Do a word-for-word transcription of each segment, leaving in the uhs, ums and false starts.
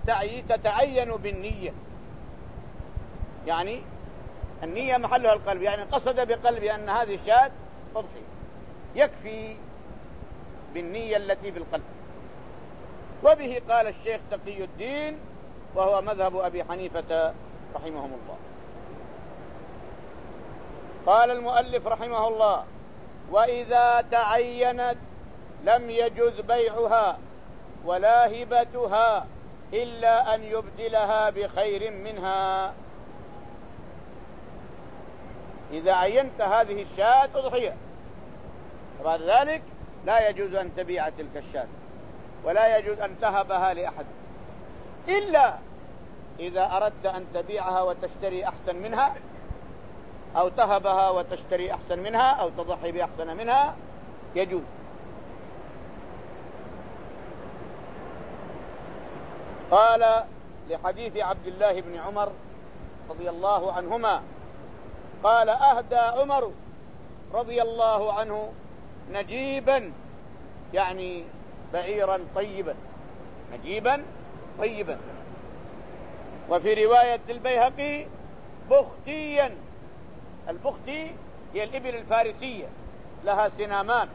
تتعين بالنية، يعني النية محلها القلب، يعني قصد بقلبه أن هذه الشاة أضحية، يكفي بالنية التي في القلب. وبه قال الشيخ تقي الدين، وهو مذهب أبي حنيفة رحمهم الله. قال المؤلف رحمه الله: وإذا تعينت لم يجز بيعها ولا هبتها إلا أن يبدلها بخير منها. إذا عينت هذه الشاة أضحية، بعد ذلك لا يجوز أن تبيع تلك الشاة ولا يجوز أن تهبها لأحد، إلا إذا أردت أن تبيعها وتشتري أحسن منها، أو تهبها وتشتري أحسن منها، أو تضحي بأحسن منها، يجوز. قال لحديث عبد الله بن عمر رضي الله عنهما قال: أهدى عمر رضي الله عنه نجيبا، يعني بعيرا طيبا، نجيبا طيبا. وفي رواية البيهقي بختيا. البختي هي الإبل الفارسية لها سنامان،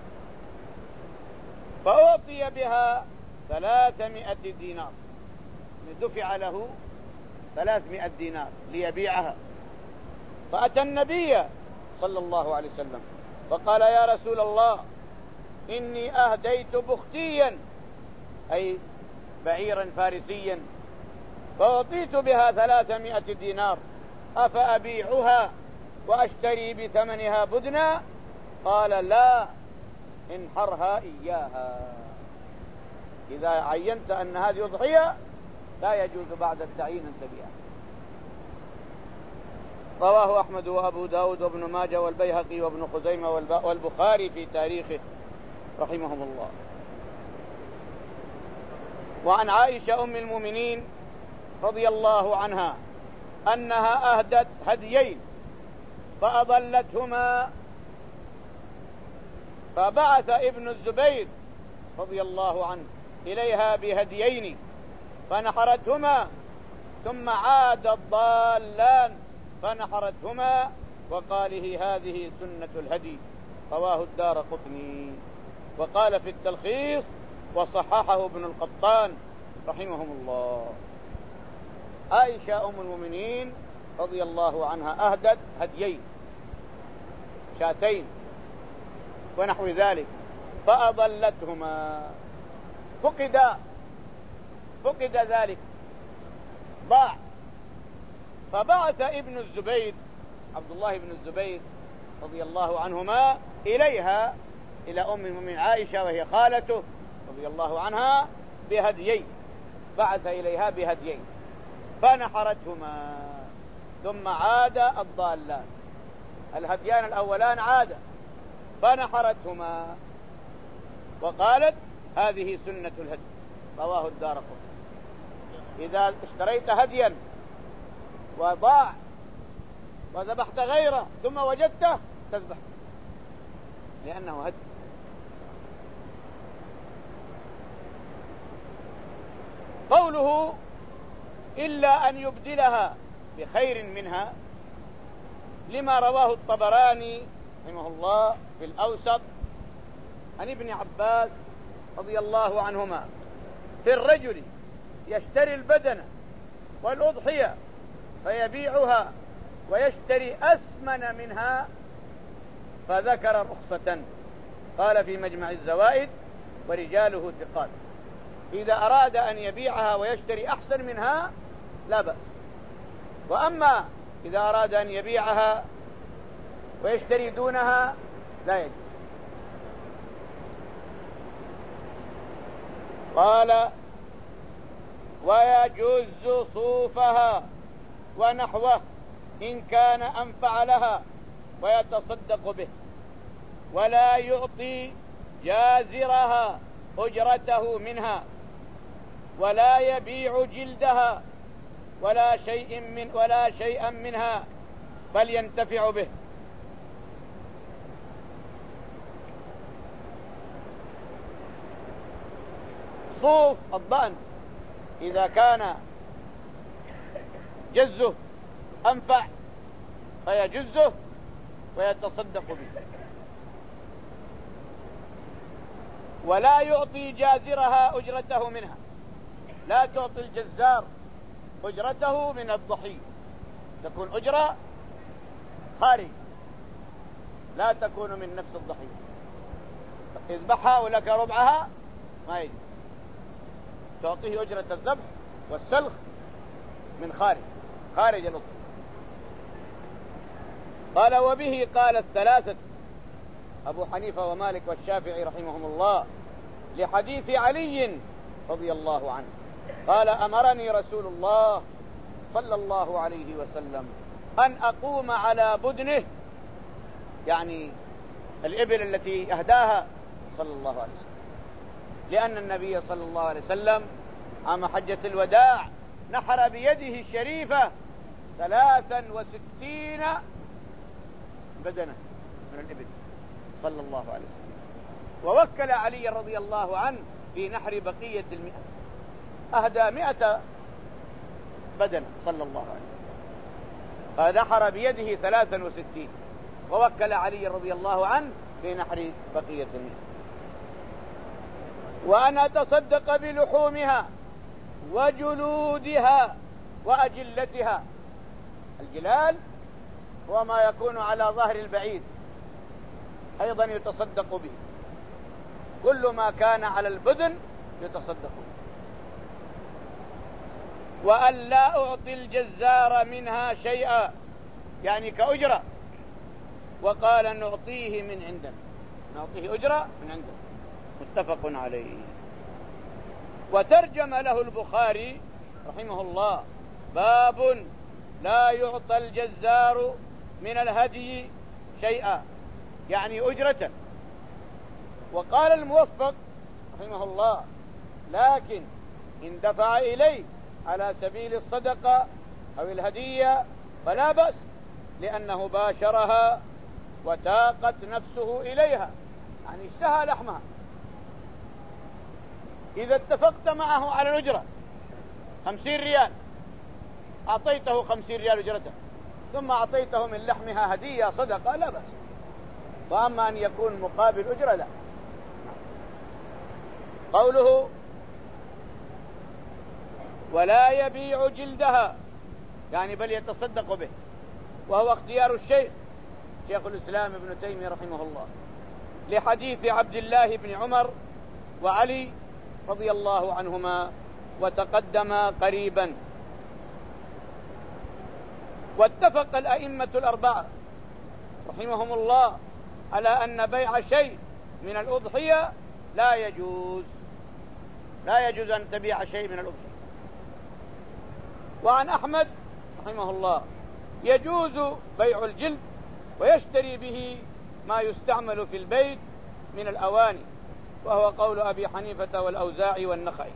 فأعطي بها ثلاثمائة دينار، دفع له ثلاثمائة دينار ليبيعها. فأتى النبي صلى الله عليه وسلم فقال: يا رسول الله، إني أهديت بختيا، أي بعيرا فارسيا، فأعطيت بها ثلاثمائة دينار، أفأبيعها وأشتري بثمنها بدنا؟ قال: لا، انحرها إياها. إذا عينت أن هذه أضحية لا يجوز بعد التعيين أن تبيعها. رواه أحمد وأبو داود وابن ماجه والبيهقي وابن خزيمة والبخاري في تاريخه رحمهم الله. وعن عائشة أم المؤمنين رضي الله عنها أنها أهدت هديين فأضلتهما، فبعث ابن الزبير رضي الله عنه إليها بهديين فنحرتهما، ثم عاد الضالان فنحرتهما، وقاله: هذه سنة الهدي. رواه الدارقطني. وقال في التلخيص: وصححه ابن القطان رحمهم الله. عائشة أم المؤمنين رضي الله عنها أهدت هديين، شاتين ونحو ذلك، فأضلتهما، فقد فقد ذلك، ضاع. فبعث ابن الزبير عبد الله بن الزبير رضي الله عنهما إليها، إلى أم المؤمنين عائشة وهي خالته رضي الله عنها، بهديين، بعث إليها بهديين فنحرتهما، ثم عاد الضالان، الهديان الأولان عاد فنحرتهما، وقالت: هذه سنة الهدي. رواه الدارقطني. إذا اشتريت هديا وضاع وذبحت غيره ثم وجدته تذبح، لأنه هدي. قوله: إلا أن يبدلها بخير منها، لما رواه الطبراني رحمه الله في الأوسط عن ابن عباس رضي الله عنهما في الرجل يشتري البدنة والأضحية فيبيعها ويشتري أثمن منها، فذكر رخصة، قال في مجمع الزوائد: ورجاله ثقات. إذا أراد أن يبيعها ويشتري أحسن منها لا بأس، وأما إذا أراد أن يبيعها ويشتري دونها لا يجوز. قال: ويجوز صوفها ونحوه إن كان أنفع لها ويتصدق به، ولا يعطي جازرها أجرته منها، ولا يبيع جلدها ولا شيء من ولا شيئا منها، بل ينتفع به. صوف الضأن إذا كان جزه أنفع فيجزه ويتصدق به، ولا يعطي جازرها أجرته منها. لا تعطي الجزار أجرته من الضحية، تكون أجرة خارج، لا تكون من نفس الضحية. اذبحها ولك ربعها ما يجب، تعطيه أجرة الذبح والسلخ من خارج خارج الأضحية. قال وبه قال الثلاثة أبو حنيفة ومالك والشافعي رحمهم الله، لحديث علي رضي الله عنه قال أمرني رسول الله صلى الله عليه وسلم أن أقوم على بدنه، يعني الإبل التي أهداها صلى الله عليه وسلم، لأن النبي صلى الله عليه وسلم عام حجة الوداع نحر بيده الشريفة ثلاثا وستين بدنة من الإبل صلى الله عليه وسلم، ووكل علي رضي الله عنه في نحر بقية المئة، أهدى مئة بدنة صلى الله عليه وسلم، فنحر بيده ثلاثا وستين، ووكل علي رضي الله عنه في نحر بقية المئة. وأن أتصدق بلحومها وجلودها وأجلتها. الجلال هو ما يكون على ظهر البعير، أيضا يتصدق به، كل ما كان على البدن يتصدق به. وأن لا أعطي الجزار منها شيئا، يعني كأجرة، وقال نعطيه من عندنا، نعطيه أجرة من عندنا، متفق عليه. وترجم له البخاري رحمه الله باب لا يعطى الجزار من الهدي شيئا، يعني أجرة. وقال الموفق رحمه الله لكن إن دفع إليه على سبيل الصدقة أو الهدية فلا بأس، لأنه باشرها وتاقت نفسه إليها، يعني اشتهى لحمها. إذا اتفقت معه على الأجرة خمسين ريال، أعطيته خمسين ريال أجرته، ثم أعطيته من لحمها هدية صدقة لا بأس. وأما أن يكون مقابل أجرة لا. قوله ولا يبيع جلدها، يعني بل يتصدق به، وهو اختيار الشيخ شيخ الإسلام ابن تيمية رحمه الله، لحديث عبد الله بن عمر وعلي رضي الله عنهما وتقدم قريبا. واتفق الأئمة الأربعة رحمهم الله على أن بيع شيء من الأضحية لا يجوز، لا يجوز أن تبيع شيء من الأضحية. وعن أحمد رحمه الله يجوز بيع الجلد ويشتري به ما يستعمل في البيت من الأواني، وهو قول أبي حنيفة والأوزاعي والنخعي.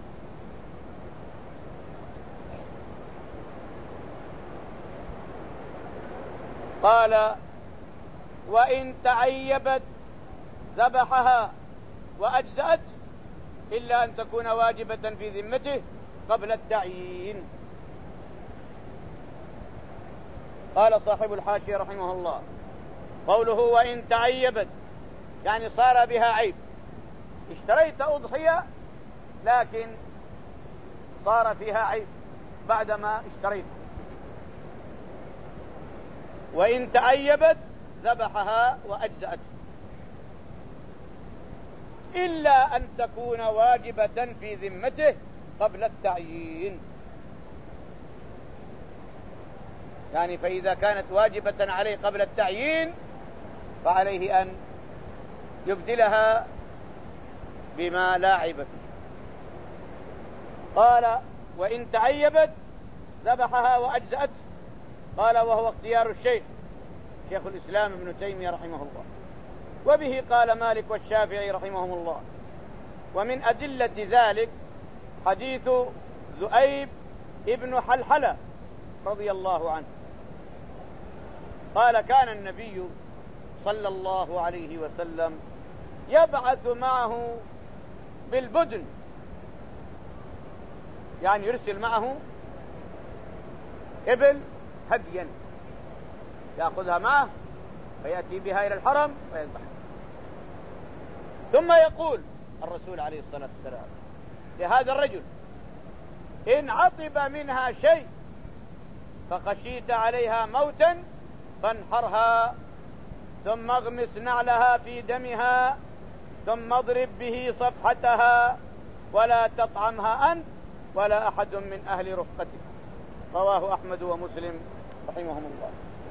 قال وإن تعيبت ذبحها وأجزأت، إلا أن تكون واجبة في ذمته قبل التعيين. قال صاحب الحاشية رحمه الله قوله وإن تعيبت، يعني صار بها عيب، اشتريت أضحية لكن صار فيها عيب بعدما اشتريت. وإن تعيبت ذبحها وأجزأت، إلا أن تكون واجبة في ذمته قبل التعيين، يعني فإذا كانت واجبة عليه قبل التعيين فعليه أن يبدلها بما لا عيب فيه. قال وإن تعيبت ذبحها وأجزأت، قال وهو اختيار الشيخ شيخ الإسلام ابن تيمية رحمه الله، وبه قال مالك والشافعي رحمهم الله. ومن أدلة ذلك حديث ذؤيب ابن حلحلة رضي الله عنه قال كان النبي صلى الله عليه وسلم يبعث معه بالبدن يعني يرسل معه إبل هديا يأخذها معه فيأتي بها إلى الحرم ويذبحها. ثم يقول الرسول عليه الصلاة والسلام لهذا الرجل: إن عطب منها شيء فخشيت عليها موتا فانحرها، ثم اغمس نعلها في دمها، ثم اضرب به صفحتها، ولا تطعمها أنت ولا أحد من أهل رفقتك. رواه أحمد ومسلم رحمهم الله.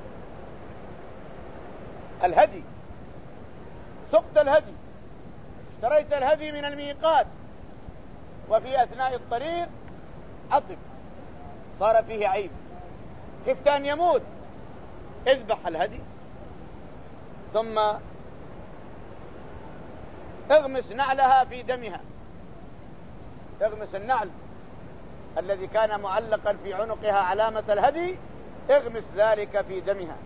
الهدي، سقط الهدي، اشتريت الهدي من الميقات وفي أثناء الطريق عطب صار فيه عيب، خفت أن يموت، اذبح الهدي ثم اغمس نعلها في دمها. اغمس النعل الذي كان معلقا في عنقها علامة الهدي، اغمس ذلك في دمها،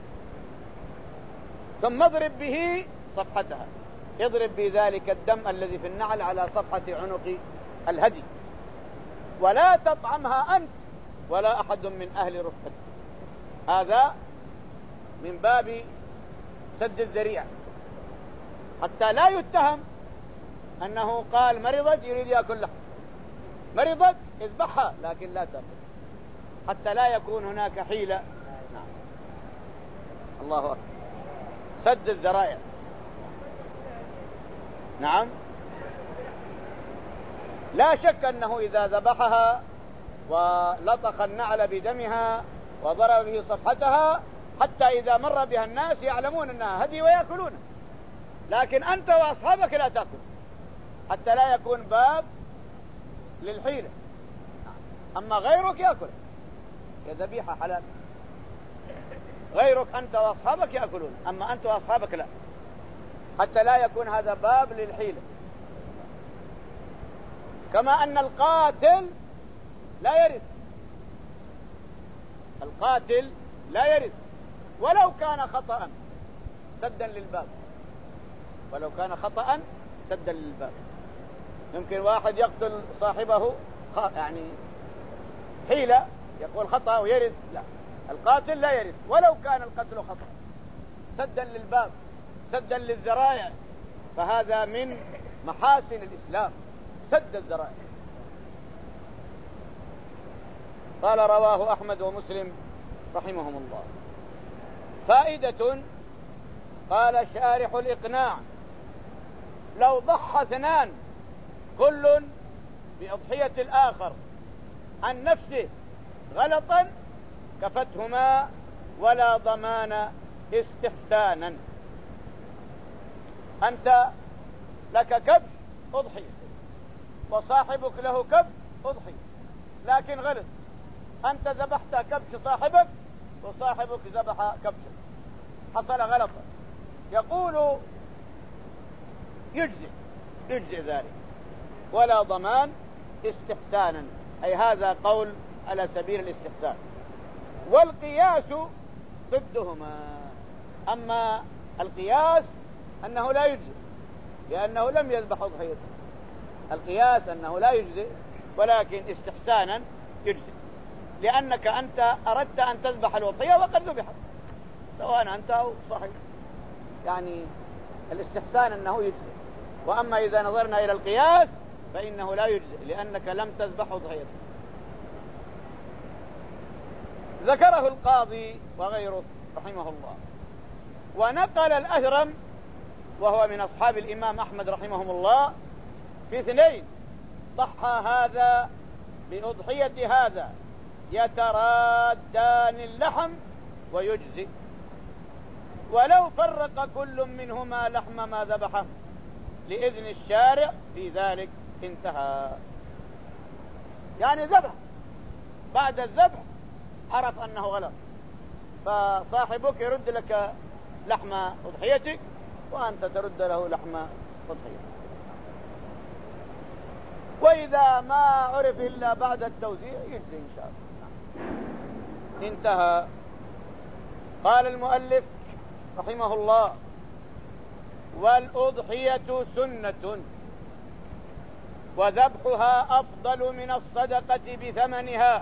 ثم اضرب به صفحتها، اضرب بذلك الدم الذي في النعل على صفحة عنق الهدي، ولا تطعمها أنت ولا أحد من أهل رفقتك. هذا من باب سد الذريعة حتى لا يتهم أنه قال مرضت يريد يأكل لحم، مرضت اذبحها لكن لا تأكل، حتى لا يكون هناك حيلة. نعم. الله أكبر، سد الذرائع. نعم، لا شك أنه إذا ذبحها ولطخ النعل بدمها وضرب به صفحتها حتى إذا مر بها الناس يعلمون أنها هدي ويأكلون، لكن أنت وأصحابك لا تأكل حتى لا يكون باب للحيلة. أما غيرك يأكل، يا ذبيحة حلال، غيرك أنت وأصحابك يأكلون، أما أنت وأصحابك لا، حتى لا يكون هذا باب للحيلة. كما أن القاتل لا يرث، القاتل لا يرث ولو كان خطأ سدا للباب، ولو كان خطأ سدا للباب. يمكن واحد يقتل صاحبه يعني حيلة يقول خطأ ويرث، لا، القاتل لا يرث ولو كان القتل خطأ، سدا للباب، سدا للذرائع. فهذا من محاسن الإسلام، سد الذرائع. قال رواه أحمد ومسلم رحمهم الله. فائدة، قال شارح الإقناع: لو ضحى اثنان كل بأضحية الآخر عن نفسه غلطا كفتهما ولا ضمان استحسانا. أنت لك كبش أضحي وصاحبك له كبش أضحي، لكن غلط، أنت ذبحت كبش صاحبك وصاحبك ذبح كبشك، حصل غلطا، يقول يجزئ يجزئ ذلك ولا ضمان استحسانا، أي هذا قول على سبيل الاستحسان. والقياس ضدهما، أما القياس أنه لا يجزئ لأنه لم يذبح أضحيته، القياس أنه لا يجزئ ولكن استحسانا يجزئ، لأنك أنت أردت أن تذبح الأضحية وقد ذبحت سواء أنت أو صاحب، يعني الاستحسان أنه يجزئ. وأما إذا نظرنا إلى القياس فإنه لا يجزئ لأنك لم تذبح أضحيته. ذكره القاضي وغيره رحمه الله. ونقل الأهرم وهو من أصحاب الإمام أحمد رحمهم الله في اثنين: ضحى هذا بأضحية هذا يترادان اللحم ويجزئ، ولو فرق كل منهما لحم ما ذبحه لإذن الشارع في ذلك انتهى. يعني ذبح، بعد الذبح عرف أنه غلط، فصاحبك يرد لك لحم أضحيتك وأنت ترد له لحم أضحيتك. وإذا ما عرف إلا بعد التوزيع يجزي إن شاء الله. انتهى. قال المؤلف رحمه الله: والأضحية سنة، وذبحها أفضل من الصدقة بثمنها.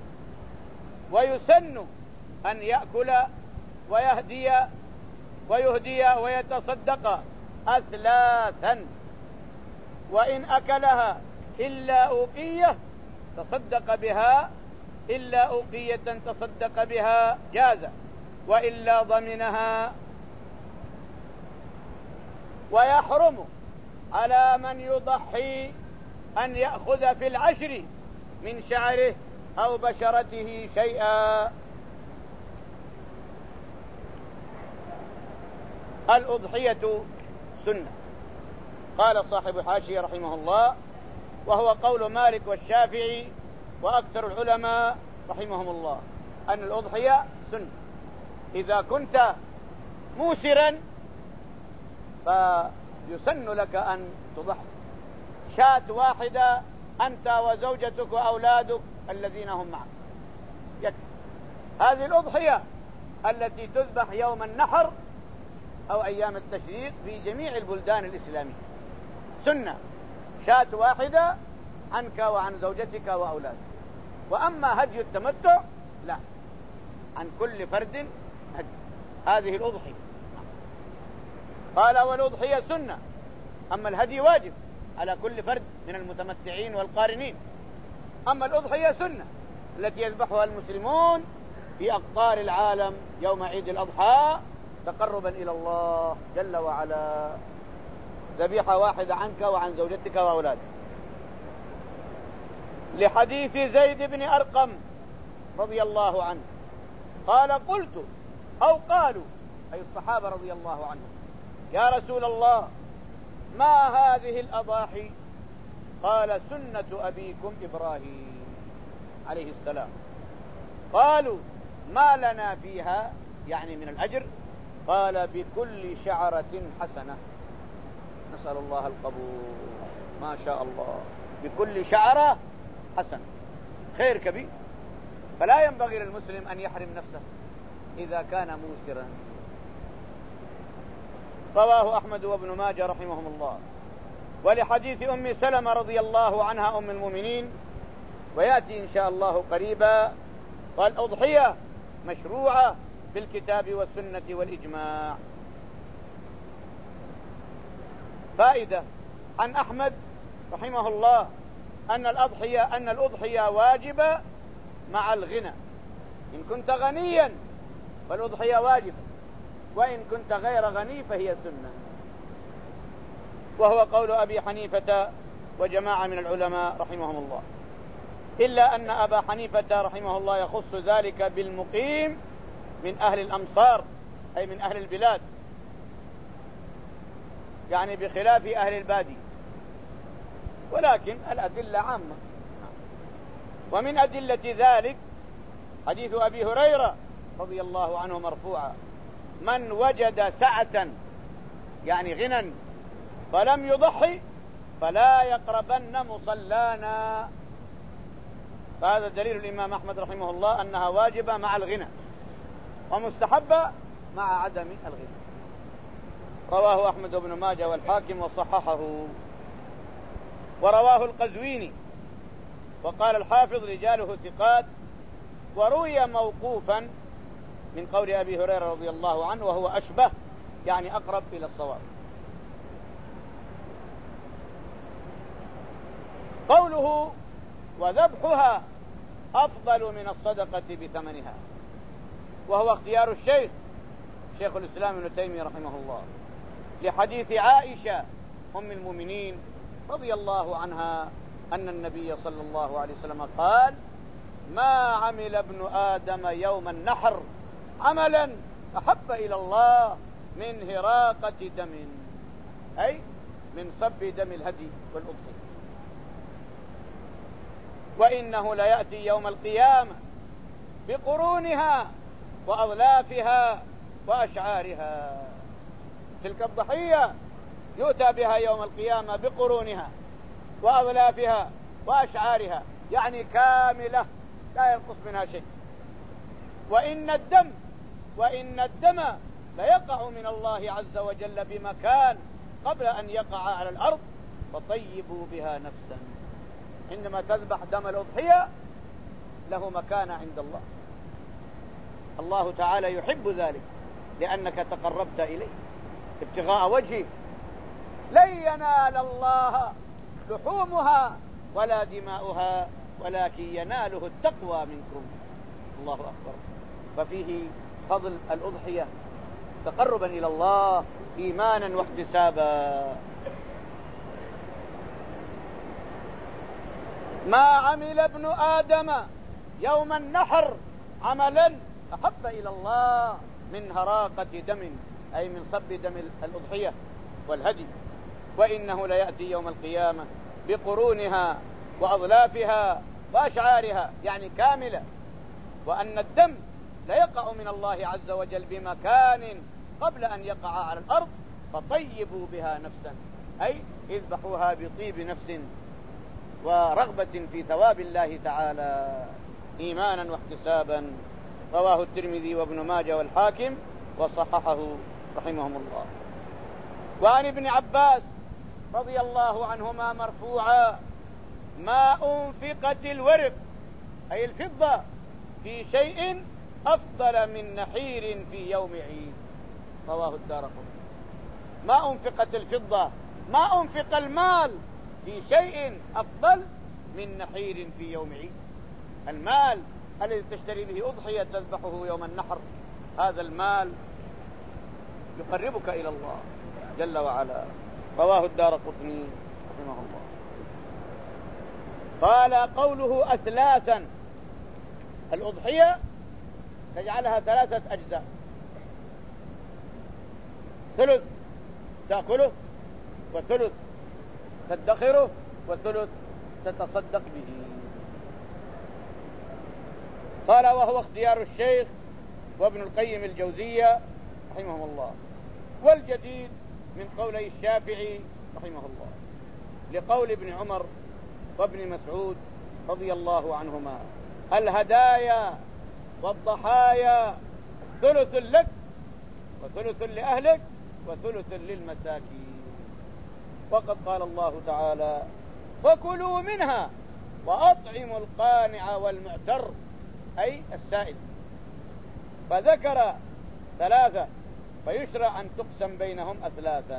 ويسن أن يأكل ويهدي ويهدي ويتصدق أثلاثا، وإن أكلها إلا أوقية تصدق بها إلا أوقية تصدق بها جاز، وإلا ضمنها. ويحرم على من يضحي أن يأخذ في العشر من شعره أو بشرته شيئا. الأضحية سنة. قال صاحب الحاشية رحمه الله: وهو قول مالك والشافعي وأكثر العلماء رحمهم الله أن الأضحية سنة. إذا كنت موسرا فيسن لك أن تضحي شاة واحدة أنت وزوجتك وأولادك الذين هم معك يكفي. هذه الأضحية التي تذبح يوم النحر أو أيام التشريق في جميع البلدان الإسلامية سنة، شاة واحدة عنك وعن زوجتك وأولادك. وأما هدي التمتع لا، عن كل فرد هدي. هذه الأضحية. قال: والأضحية سنة، أما الهدي واجب على كل فرد من المتمتعين والقارنين. أما الأضحية سنة التي يذبحها المسلمون في أقطار العالم يوم عيد الأضحى تقربا إلى الله جل وعلا، ذبيحة واحدة عنك وعن زوجتك وأولادك. لحديث زيد بن أرقم رضي الله عنه قال: قلت أو قالوا، أي الصحابة رضي الله عنهم: يا رسول الله، ما هذه الأضاحي؟ قال: سنة أبيكم إبراهيم عليه السلام. قالوا: ما لنا فيها يعني من الأجر؟ قال: بكل شعرة حسنة. نسأل الله القبول. ما شاء الله، بكل شعرة حسنة، خير كبير. فلا ينبغي للمسلم أن يحرم نفسه إذا كان موسرا. رواه أحمد وابن ماجه رحمهم الله. ولحديث أم سلمة رضي الله عنها أم المؤمنين، ويأتي إن شاء الله قريبا، قال: أضحية مشروعة بالكتاب والسنة والإجماع. فائدة عن أحمد رحمه الله أن الأضحية أن الأضحية واجبة مع الغنى. إن كنت غنيا فالأضحية واجبة، وإن كنت غير غني فهي سنة. وهو قول أبي حنيفة وجماعة من العلماء رحمهم الله، إلا أن أبا حنيفة رحمه الله يخص ذلك بالمقيم من أهل الأمصار، أي من أهل البلاد، يعني بخلاف أهل البادي. ولكن الأدلة عامة. ومن أدلة ذلك حديث أبي هريرة رضي الله عنه مرفوعا: من وجد سعة يعني غنى فلم يضحي فلا يقربن مصلانا. فهذا دليل الإمام أحمد رحمه الله أنها واجبة مع الغنى ومستحبة مع عدم الغنى. رواه أحمد بن ماجه والحاكم وصححه. ورواه القزويني وقال الحافظ: رجاله ثقات. وروي موقوفا من قول أبي هريرة رضي الله عنه، وهو أشبه يعني أقرب إلى الصواب. قوله: وذبحها أفضل من الصدقة بثمنها، وهو اختيار الشيخ شيخ الإسلام ابن تيمية رحمه الله، لحديث عائشة أم المؤمنين رضي الله عنها أن النبي صلى الله عليه وسلم قال: ما عمل ابن آدم يوم النحر عملا أحب إلى الله من هراقة دم، أي من صب دم الهدي والأضحية. وإنه ليأتي يوم القيامة بقرونها وأظلافها وأشعارها. تلك الضحية يؤتى بها يوم القيامة بقرونها وأظلافها وأشعارها، يعني كاملة لا ينقص منها شيء. وإن الدم وإن الدم ليقع من الله عز وجل بمكان قبل أن يقع على الأرض، فطيبوا بها نفسا. عندما تذبح دم الأضحية له مكانة عند الله، الله تعالى يحب ذلك لأنك تقربت إليه ابتغاء وجهه. لن ينال الله لحومها ولا دماؤها ولكن يناله التقوى منكم. الله أكبر. ففيه فضل الأضحية تقربا إلى الله إيمانا واحتسابا. ما عمل ابن آدم يوم النحر عملا أحب إلى الله من هراقة دم، أي من صب دم الأضحية والهدي، وإنه ليأتي يوم القيامة بقرونها وأظلافها وأشعارها، يعني كاملة، وأن الدم ليقع من الله عز وجل بمكان قبل أن يقع على الأرض، فطيبوا بها نفسا، أي اذبحوها بطيب نفس ورغبة في ثواب الله تعالى إيمانا واحتسابا. رواه الترمذي وابن ماجه والحاكم وصححه رحمهم الله. وعن ابن عباس رضي الله عنهما مرفوعا: ما أنفقت الورق أي الفضة في شيء أفضل من نحير في يوم عيد. رواه الدارقطني. ما أنفقت الفضة، ما أنفق المال في شيء أفضل من نحير في يوم عيد. المال الذي تشتري به أضحية تذبحه يوم النحر، هذا المال يقربك إلى الله جل وعلا. رواه الدارقطني رحمه الله. قال: قوله أثلاثا، الأضحية تجعلها ثلاثة أجزاء: ثلث تأكله، وثلث تدخره، وثلث تتصدق به. قال: وهو اختيار الشيخ وابن القيم الجوزية رحمهم الله. والجديد من قولي الشافعي رحمه الله لقول ابن عمر وابن مسعود رضي الله عنهما: الهدايا والضحايا ثلث لك وثلث لأهلك وثلث للمساكين. وقد قال الله تعالى: فكلوا منها وأطعموا القانع والمعتر، أي السائل. فذكر ثلاثة، فيشرع أن تقسم بينهم أثلاثا.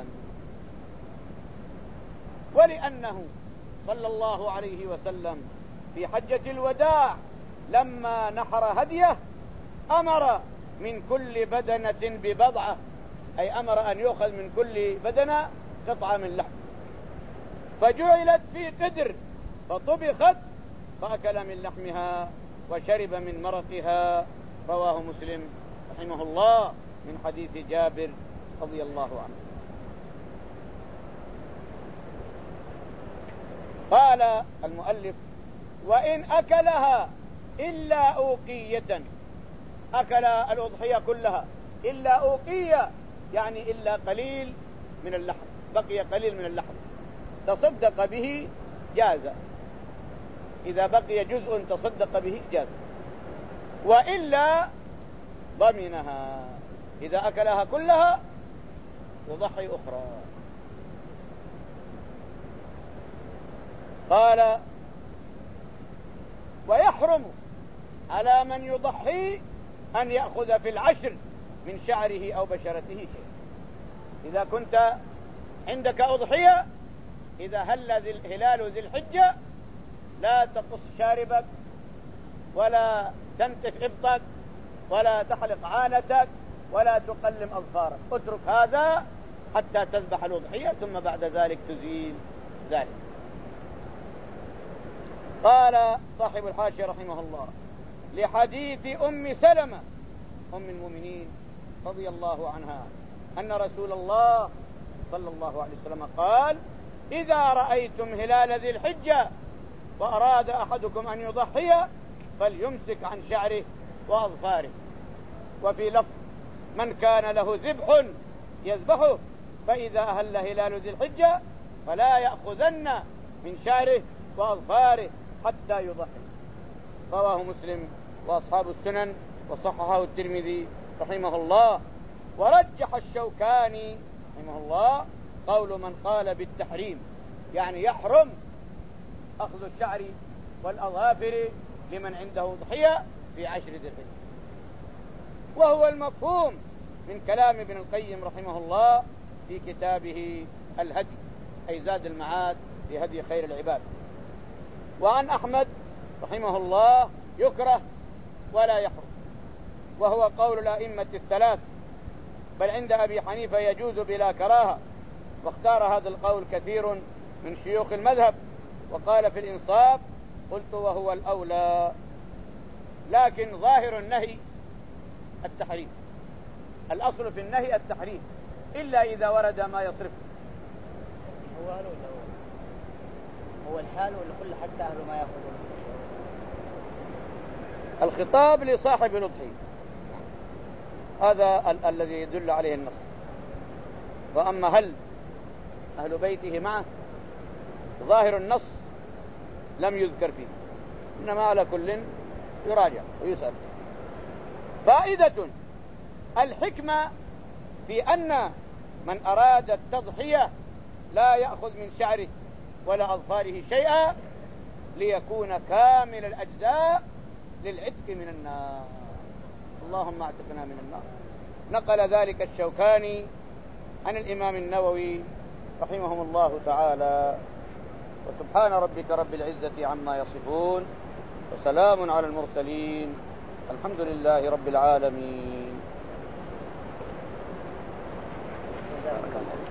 ولأنه صلى الله عليه وسلم في حجة الوداع لما نحر هديه أمر من كل بدنة ببضعة، أي أمر أن يؤخذ من كل بدنة قطعة من لحم، فجعلت في قدر فطبخت فأكل من لحمها وشرب من مرقها. رواه مسلم رحمه الله من حديث جابر رضي الله عنه. قال المؤلف: وإن أكلها إلا أوقية، أكل الأضحية كلها إلا أوقية، يعني إلا قليل من اللحم، بقي قليل من اللحم، تصدق به جاز، إذا بقي جزء تصدق به جاز، وإلا ضمنها، إذا أكلها كلها يضحي أخرى. قال: ويحرم على من يضحي أن يأخذ في العشر من شعره أو بشرته شيء. إذا كنت عندك أضحية، إذا هل هلال ذي الحجة لا تقص شاربك ولا تنتف إبطك ولا تحلق عانتك ولا تقلم أظفارك، اترك هذا حتى تذبح الأضحية ثم بعد ذلك تزيل ذلك. قال صاحب الحاشية رحمه الله: لحديث أم سلمة أم المؤمنين رضي الله عنها أن رسول الله صلى الله عليه وسلم قال: إذا رأيتم هلال ذي الحجة وأراد أحدكم أن يضحي فليمسك عن شعره وأظفاره. وفي لفظ: من كان له ذبح يذبحه، فإذا أهل هلال ذي الحجة فلا يأخذن من شعره وأظفاره حتى يضحي. رواه مسلم وأصحاب السنن وصححه الترمذي رحمه الله. ورجح الشوكاني رحمه الله قول من قال بالتحريم، يعني يحرم أخذ الشعر والأظافر لمن عنده أضحية في عشر ذي الحجة. وهو المفهوم من كلام ابن القيم رحمه الله في كتابه الهدي، أي زاد المعاد في هدي خير العباد. وعن أحمد رحمه الله يكره ولا يحرم، وهو قول الأئمة الثلاث، بل عند أبي حنيفة يجوز بلا كراهة، واختار هذا القول كثير من شيوخ المذهب. وقال في الإنصاف: قلت وهو الأولى، لكن ظاهر النهي التحريم، الأصل في النهي التحريم إلا إذا ورد ما يصرفه. هو قالوا ولا هو هو الحال ولا كل حتى أهله ما يأخذون؟ الخطاب لصاحب الأضحية، هذا ال الذي يدل عليه النص. وأما هل أهل بيته معه، ظاهر النص لم يذكر فيه، إنما على كل يراجع ويسأل. فائدة الحكمة في أن من أراد التضحية لا يأخذ من شعره ولا أظفاره شيئا، ليكون كامل الأجزاء للعتق من النار. اللهم اعتقنا من النار. نقل ذلك الشوكاني عن الإمام النووي رحمهم الله تعالى. وسبحان ربك رب العزة عما يصفون، وسلام على المرسلين، الحمد لله رب العالمين.